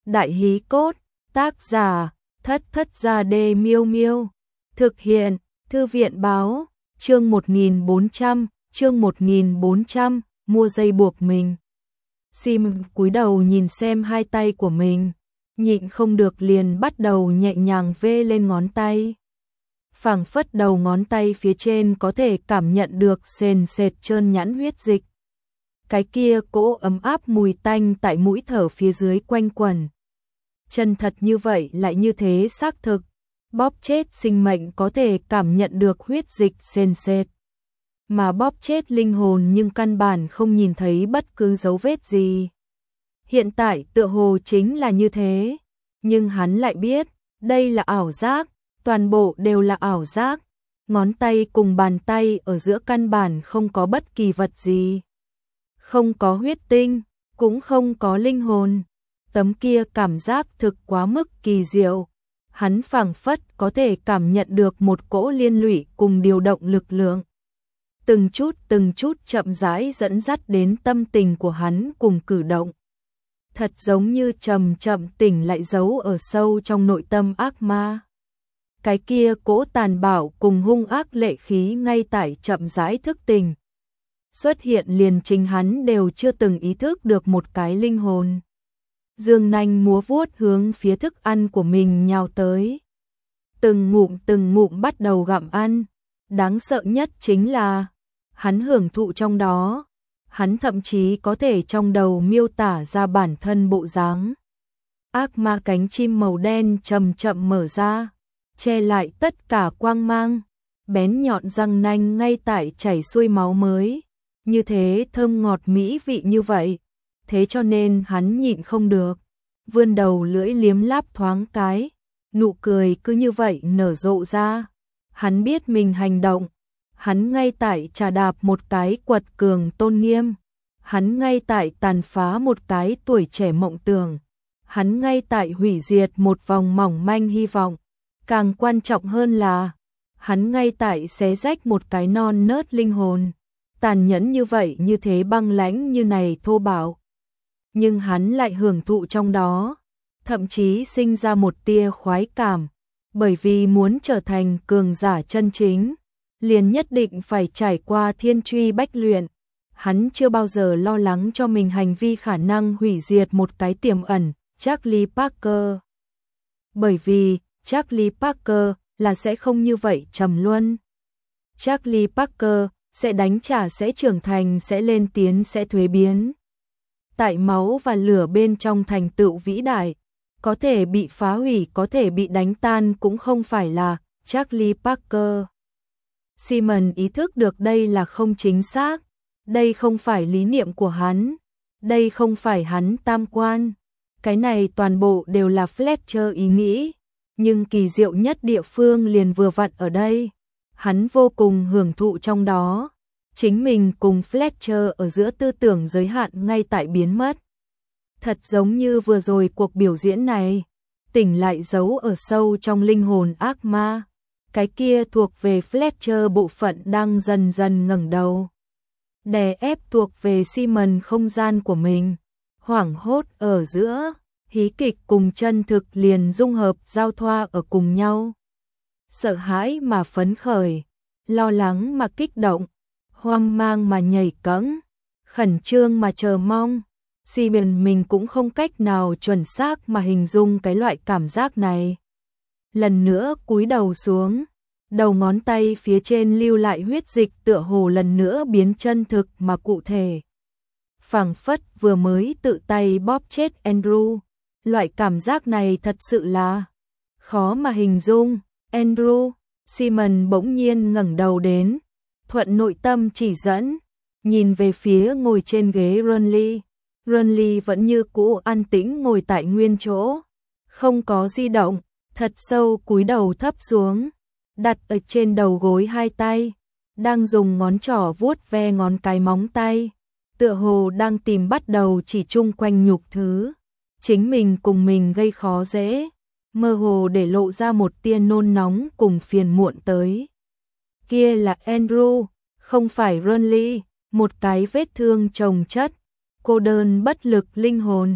Đại hí cốt, tác giả, Thất Thất Gia Đê Miêu Miêu. Thực hiện, Thư viện báo, chương 1400, mua dây buộc mình. Sim cúi đầu nhìn xem hai tay của mình, nhịn không được liền bắt đầu nhẹ nhàng vê lên ngón tay. Phảng phất đầu ngón tay phía trên có thể cảm nhận được sền sệt trơn nhẵn huyết dịch. Cái kia cỗ ấm áp mùi tanh tại mũi thở phía dưới quanh quẩn. Chân thật như vậy lại như thế xác thực, bóp chết sinh mệnh có thể cảm nhận được huyết dịch sền sệt. Mà bóp chết linh hồn nhưng căn bản không nhìn thấy bất cứ dấu vết gì. Hiện tại tựa hồ chính là như thế, nhưng hắn lại biết, đây là ảo giác, toàn bộ đều là ảo giác. Ngón tay cùng bàn tay ở giữa căn bản không có bất kỳ vật gì. Không có huyết tinh, cũng không có linh hồn. Tấm kia cảm giác thực quá mức kỳ diệu. Hắn phảng phất có thể cảm nhận được một cỗ liên lụy cùng điều động lực lượng. Từng chút chậm rãi dẫn dắt đến tâm tình của hắn cùng cử động. Thật giống như chậm chậm tỉnh lại giấu ở sâu trong nội tâm ác ma. Cái kia cỗ tàn bạo cùng hung ác lệ khí ngay tại chậm rãi thức tỉnh. Xuất hiện liền chính hắn đều chưa từng ý thức được một cái linh hồn. Dương nanh múa vuốt hướng phía thức ăn của mình nhào tới. Từng ngụm bắt đầu gặm ăn. Đáng sợ nhất chính là hắn hưởng thụ trong đó. Hắn thậm chí có thể trong đầu miêu tả ra bản thân bộ dáng. Ác ma cánh chim màu đen chậm chậm mở ra, che lại tất cả quang mang. Bén nhọn răng nanh ngay tại chảy xuôi máu mới. Như thế thơm ngọt mỹ vị như vậy. Thế cho nên hắn nhịn không được. Vươn đầu lưỡi liếm láp thoáng cái. Nụ cười cứ như vậy nở rộ ra. Hắn biết mình hành động. Hắn ngay tại trà đạp một cái quật cường tôn nghiêm. Hắn ngay tại tàn phá một cái tuổi trẻ mộng tưởng. Hắn ngay tại hủy diệt một vòng mỏng manh hy vọng. Càng quan trọng hơn là hắn ngay tại xé rách một cái non nớt linh hồn. Tàn nhẫn như vậy, như thế băng lãnh như này thô bạo. Nhưng hắn lại hưởng thụ trong đó, thậm chí sinh ra một tia khoái cảm, bởi vì muốn trở thành cường giả chân chính, liền nhất định phải trải qua thiên truy bách luyện. Hắn chưa bao giờ lo lắng cho mình hành vi khả năng hủy diệt một cái tiềm ẩn, Charlie Parker. Bởi vì Charlie Parker là sẽ không như vậy trầm luân. Charlie Parker sẽ đánh trả, sẽ trưởng thành, sẽ lên tiến, sẽ thuế biến. Tại máu và lửa bên trong thành tựu vĩ đại, có thể bị phá hủy, có thể bị đánh tan cũng không phải là Charlie Parker. Simon ý thức được đây là không chính xác, đây không phải lý niệm của hắn, đây không phải hắn tam quan. Cái này toàn bộ đều là Fletcher ý nghĩ, nhưng kỳ diệu nhất địa phương liền vừa vặn ở đây. Hắn vô cùng hưởng thụ trong đó. Chính mình cùng Fletcher ở giữa tư tưởng giới hạn ngay tại biến mất. Thật giống như vừa rồi cuộc biểu diễn này, tỉnh lại giấu ở sâu trong linh hồn ác ma. Cái kia thuộc về Fletcher bộ phận đang dần dần ngẩng đầu. Đè ép thuộc về Simon không gian của mình. Hoảng hốt ở giữa, hí kịch cùng chân thực liền dung hợp giao thoa ở cùng nhau. Sợ hãi mà phấn khởi, lo lắng mà kích động, hoang mang mà nhảy cẫng, khẩn trương mà chờ mong. Simon mình cũng không cách nào chuẩn xác mà hình dung cái loại cảm giác này. Lần nữa cúi đầu xuống, đầu ngón tay phía trên lưu lại huyết dịch tựa hồ lần nữa biến chân thực mà cụ thể. Phảng phất vừa mới tự tay bóp chết Andrew. Loại cảm giác này thật sự là khó mà hình dung. Andrew, Simon bỗng nhiên ngẩng đầu đến, thuận nội tâm chỉ dẫn, nhìn về phía ngồi trên ghế Ronly. Ronly vẫn như cũ an tĩnh ngồi tại nguyên chỗ, không có di động, thật sâu cúi đầu thấp xuống, đặt ở trên đầu gối hai tay, đang dùng ngón trỏ vuốt ve ngón cái móng tay, tựa hồ đang tìm bắt đầu chỉ chung quanh nhục thứ chính mình cùng mình gây khó dễ, mơ hồ để lộ ra một tia nôn nóng cùng phiền muộn tới. Kia là Andrew, không phải Ronly, một cái vết thương chồng chất, cô đơn bất lực linh hồn,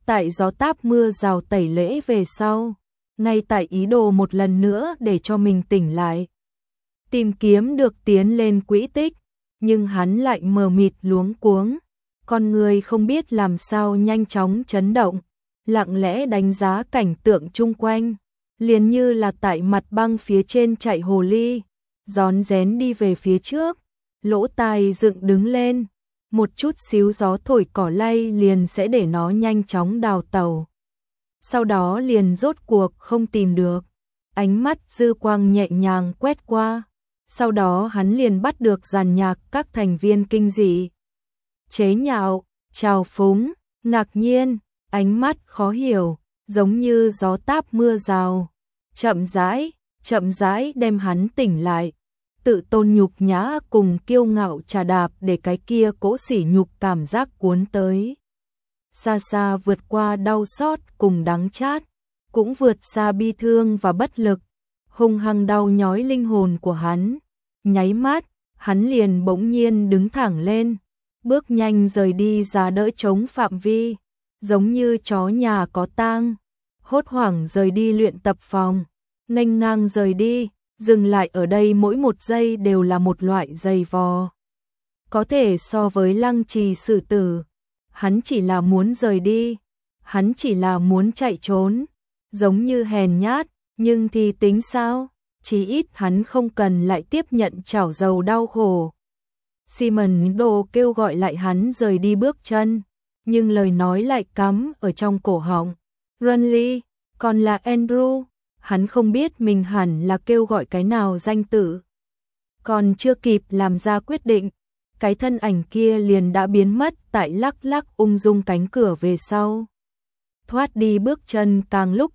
tại gió táp mưa rào tẩy lễ về sau, ngay tại ý đồ một lần nữa để cho mình tỉnh lại. Tìm kiếm được tiến lên quỹ tích, nhưng hắn lại mờ mịt luống cuống, con người không biết làm sao nhanh chóng chấn động, lặng lẽ đánh giá cảnh tượng chung quanh, liền như là tại mặt băng phía trên chạy hồ ly, rón rén đi về phía trước, lỗ tai dựng đứng lên, một chút xíu gió thổi cỏ lay liền sẽ để nó nhanh chóng đào tẩu. Sau đó liền rốt cuộc không tìm được, ánh mắt dư quang nhẹ nhàng quét qua, sau đó hắn liền bắt được dàn nhạc các thành viên kinh dị. Chế nhạo, trào phúng, ngạc nhiên, ánh mắt khó hiểu, giống như gió táp mưa rào, chậm rãi đem hắn tỉnh lại. Tự tôn nhục nhã cùng kiêu ngạo trà đạp để cái kia cỗ sỉ nhục cảm giác cuốn tới. Xa xa vượt qua đau xót cùng đắng chát, cũng vượt xa bi thương và bất lực, hung hăng đau nhói linh hồn của hắn. Nháy mắt, hắn liền bỗng nhiên đứng thẳng lên, bước nhanh rời đi ra đỡ chống phạm vi, giống như chó nhà có tang, hốt hoảng rời đi luyện tập phòng, nghênh ngang rời đi. Dừng lại ở đây mỗi một giây đều là một loại giày vò. Có thể so với Lăng Trì xử tử, hắn chỉ là muốn rời đi, hắn chỉ là muốn chạy trốn, giống như hèn nhát, nhưng thì tính sao, chí ít hắn không cần lại tiếp nhận chảo dầu đau khổ. Simon Đồ kêu gọi lại hắn rời đi bước chân, nhưng lời nói lại cắm ở trong cổ họng. Runley, còn là Andrew. Hắn không biết mình hẳn là kêu gọi cái nào danh tự. Còn chưa kịp làm ra quyết định, cái thân ảnh kia liền đã biến mất tại lắc lắc ung dung cánh cửa về sau. Thoát đi bước chân càng lúc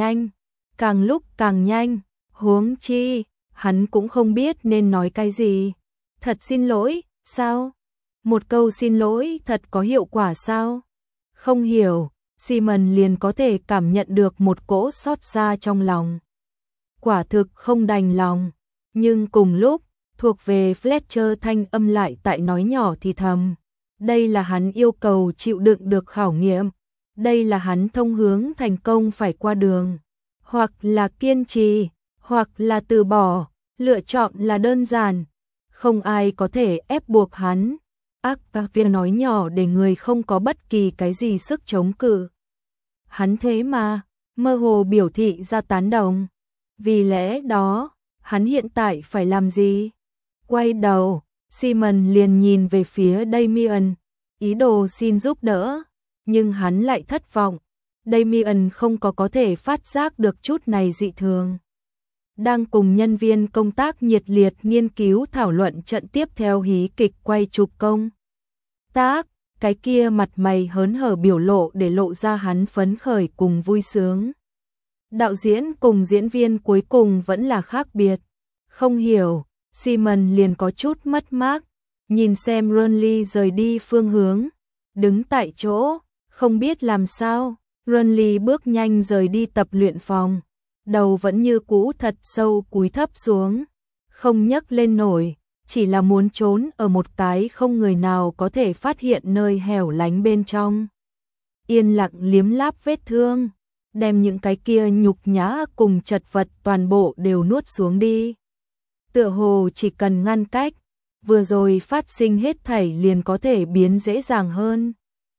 càng nhanh, huống chi, hắn cũng không biết nên nói cái gì. Thật xin lỗi, sao? Một câu xin lỗi thật có hiệu quả sao? Không hiểu. Simon liền có thể cảm nhận được một cỗ xót xa trong lòng. Quả thực không đành lòng, nhưng cùng lúc, thuộc về Fletcher thanh âm lại tại nói nhỏ thì thầm. Đây là hắn yêu cầu chịu đựng được khảo nghiệm, đây là hắn thông hướng thành công phải qua đường. Hoặc là kiên trì, hoặc là từ bỏ, lựa chọn là đơn giản. Không ai có thể ép buộc hắn. Viên nói nhỏ để người không có bất kỳ cái gì sức chống cự. Hắn thế mà, mơ hồ biểu thị ra tán đồng. Vì lẽ đó, hắn hiện tại phải làm gì? Quay đầu, Simon liền nhìn về phía Damien, ý đồ xin giúp đỡ, nhưng hắn lại thất vọng. Damien không có thể phát giác được chút này dị thường. Đang cùng nhân viên công tác nhiệt liệt nghiên cứu thảo luận trận tiếp theo hí kịch quay chụp công tác, cái kia mặt mày hớn hở biểu lộ để lộ ra hắn phấn khởi cùng vui sướng. Đạo diễn cùng diễn viên cuối cùng vẫn là khác biệt. Không hiểu, Simon liền có chút mất mát, nhìn xem Runley rời đi phương hướng, đứng tại chỗ, không biết làm sao. Runley bước nhanh rời đi tập luyện phòng, đầu vẫn như cũ thật sâu cúi thấp xuống, không nhấc lên nổi, chỉ là muốn trốn ở một cái không người nào có thể phát hiện nơi hẻo lánh bên trong. Yên lặng liếm láp vết thương, đem những cái kia nhục nhã cùng chật vật toàn bộ đều nuốt xuống đi. Tựa hồ chỉ cần ngăn cách, vừa rồi phát sinh hết thảy liền có thể biến dễ dàng hơn.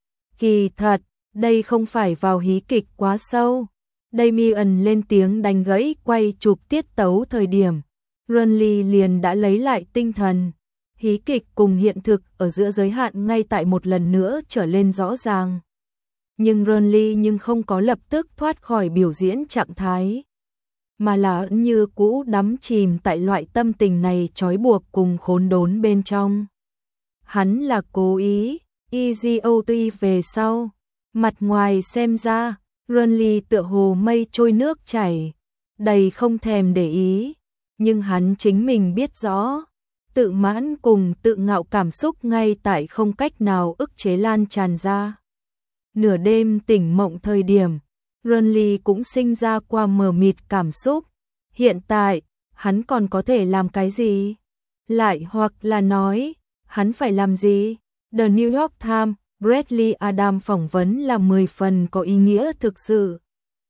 Kỳ thật, đây không phải vào hí kịch quá sâu. Damien lên tiếng đánh gãy quay chụp tiết tấu thời điểm. Runley liền đã lấy lại tinh thần. Hí kịch cùng hiện thực ở giữa giới hạn ngay tại một lần nữa trở lên rõ ràng. Nhưng Runley không có lập tức thoát khỏi biểu diễn trạng thái, mà là như cũ đắm chìm tại loại tâm tình này trói buộc cùng khốn đốn bên trong. Hắn là cố ý, EGOT về sau. Mặt ngoài xem ra, Runley tựa hồ mây trôi nước chảy, đầy không thèm để ý. Nhưng hắn chính mình biết rõ, tự mãn cùng tự ngạo cảm xúc ngay tại không cách nào ức chế lan tràn ra. Nửa đêm tỉnh mộng thời điểm, Runley cũng sinh ra qua mờ mịt cảm xúc. Hiện tại, hắn còn có thể làm cái gì? Lại hoặc là nói, hắn phải làm gì? The New York Times, Bradley Adam phỏng vấn là 10 phần có ý nghĩa thực sự.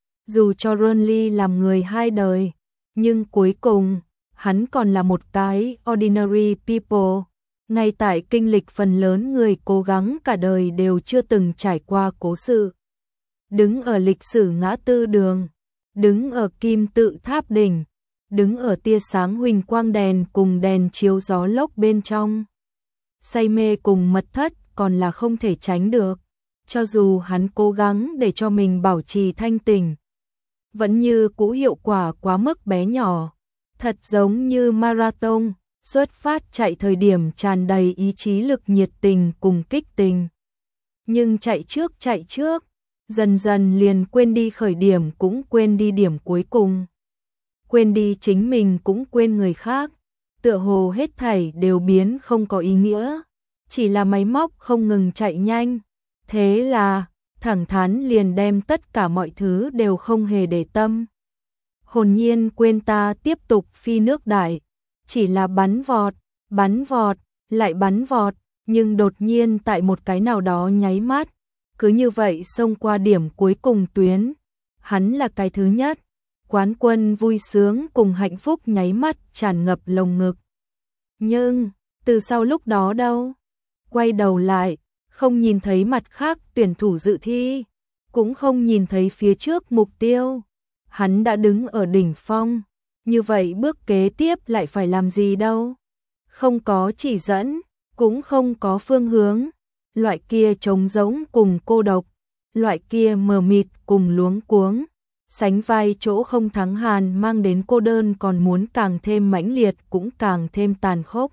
Dù cho Ronly làm người hai đời, nhưng cuối cùng, hắn còn là một cái ordinary people. Ngay tại kinh lịch phần lớn người cố gắng cả đời đều chưa từng trải qua cố sự. Đứng ở lịch sử ngã tư đường, đứng ở kim tự tháp đỉnh, đứng ở tia sáng huỳnh quang đèn cùng đèn chiếu gió lốc bên trong. Say mê cùng mật thất còn là không thể tránh được, cho dù hắn cố gắng để cho mình bảo trì thanh tỉnh. Vẫn như cũ hiệu quả quá mức bé nhỏ, thật giống như marathon, xuất phát chạy thời điểm tràn đầy ý chí lực nhiệt tình cùng kích tình. Nhưng chạy trước, dần dần liền quên đi khởi điểm cũng quên đi điểm cuối cùng. Quên đi chính mình cũng quên người khác, tựa hồ hết thảy đều biến không có ý nghĩa, chỉ là máy móc không ngừng chạy nhanh. Thế là, thẳng thắn liền đem tất cả mọi thứ đều không hề để tâm. Hồn nhiên quên ta tiếp tục phi nước đại, chỉ là bắn vọt, lại bắn vọt, nhưng đột nhiên tại một cái nào đó nháy mắt, cứ như vậy xông qua điểm cuối cùng tuyến. Hắn là cái thứ nhất, quán quân vui sướng cùng hạnh phúc nháy mắt tràn ngập lồng ngực. Nhưng, từ sau lúc đó đâu? Quay đầu lại, không nhìn thấy mặt khác tuyển thủ dự thi, cũng không nhìn thấy phía trước mục tiêu. Hắn đã đứng ở đỉnh phong, như vậy bước kế tiếp lại phải làm gì đâu? Không có chỉ dẫn, cũng không có phương hướng. Loại kia trống rỗng cùng cô độc, loại kia mờ mịt cùng luống cuống, sánh vai chỗ không thắng hàn mang đến cô đơn còn muốn càng thêm mãnh liệt cũng càng thêm tàn khốc.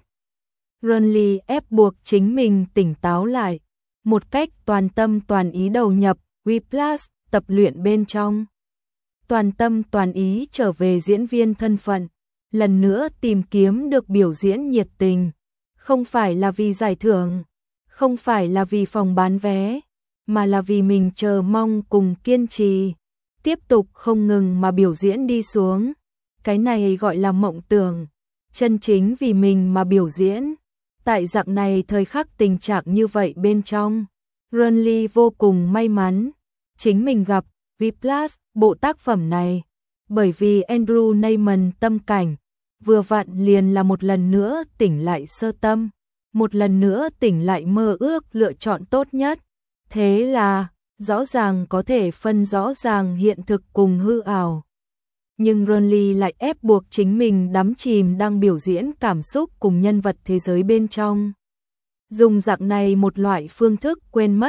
Ronly ép buộc chính mình tỉnh táo lại, một cách toàn tâm toàn ý đầu nhập Whiplash tập luyện bên trong. Toàn tâm toàn ý trở về diễn viên thân phận, lần nữa tìm kiếm được biểu diễn nhiệt tình, không phải là vì giải thưởng, không phải là vì phòng bán vé, mà là vì mình chờ mong cùng kiên trì, tiếp tục không ngừng mà biểu diễn đi xuống. Cái này gọi là mộng tưởng, chân chính vì mình mà biểu diễn. Tại dạng này thời khắc tình trạng như vậy bên trong, Ronly vô cùng may mắn, chính mình gặp Whiplash bộ tác phẩm này, bởi vì Andrew Neiman tâm cảnh, vừa vặn liền là một lần nữa tỉnh lại sơ tâm, một lần nữa tỉnh lại mơ ước lựa chọn tốt nhất. Thế là, rõ ràng có thể phân rõ ràng hiện thực cùng hư ảo. Nhưng Ronly lại ép buộc chính mình đắm chìm đang biểu diễn cảm xúc cùng nhân vật thế giới bên trong. Dùng dạng này một loại phương thức quên mất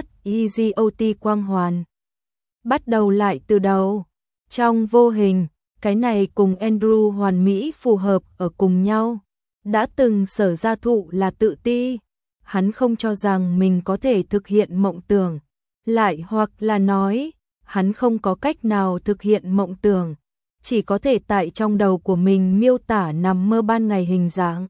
EGOT quang hoàn. Bắt đầu lại từ đầu. Trong vô hình, cái này cùng Andrew hoàn mỹ phù hợp ở cùng nhau. Đã từng sở gia thụ là tự ti. Hắn không cho rằng mình có thể thực hiện mộng tưởng. Lại hoặc là nói, hắn không có cách nào thực hiện mộng tưởng. Chỉ có thể tại trong đầu của mình miêu tả nằm mơ ban ngày hình dáng.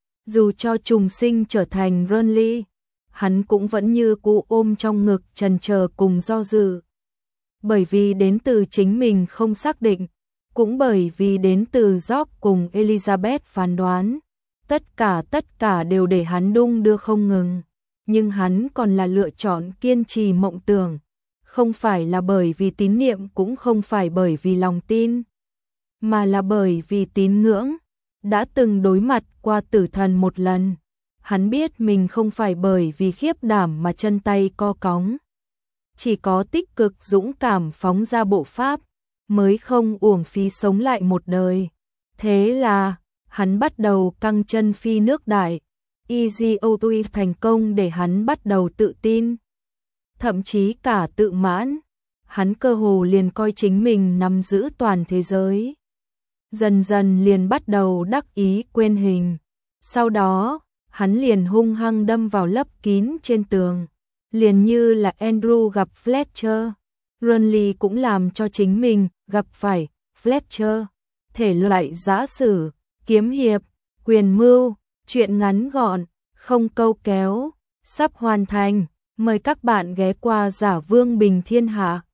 Dù cho trùng sinh trở thành Ronly, hắn cũng vẫn như cũ ôm trong ngực trần chờ cùng do dự. Bởi vì đến từ chính mình không xác định, cũng bởi vì đến từ George cùng Elizabeth phán đoán. Tất cả đều để hắn đung đưa không ngừng. Nhưng hắn còn là lựa chọn kiên trì mộng tưởng. Không phải là bởi vì tín niệm cũng không phải bởi vì lòng tin, mà là bởi vì tín ngưỡng. Đã từng đối mặt qua tử thần một lần, hắn biết mình không phải bởi vì khiếp đảm mà chân tay co cóng. Chỉ có tích cực dũng cảm phóng ra bộ pháp, mới không uổng phí sống lại một đời. Thế là, hắn bắt đầu căng chân phi nước đại. EGOT thành công để hắn bắt đầu tự tin, thậm chí cả tự mãn. Hắn cơ hồ liền coi chính mình nắm giữ toàn thế giới. Dần dần liền bắt đầu đắc ý quên hình. Sau đó, hắn liền hung hăng đâm vào lấp kín trên tường. Liền như là Andrew gặp Fletcher, Ronly cũng làm cho chính mình gặp phải Fletcher. Thể loại giã sử, kiếm hiệp, quyền mưu, chuyện ngắn gọn, không câu kéo, sắp hoàn thành. Mời các bạn ghé qua Giả Vương Bình Thiên Hạ.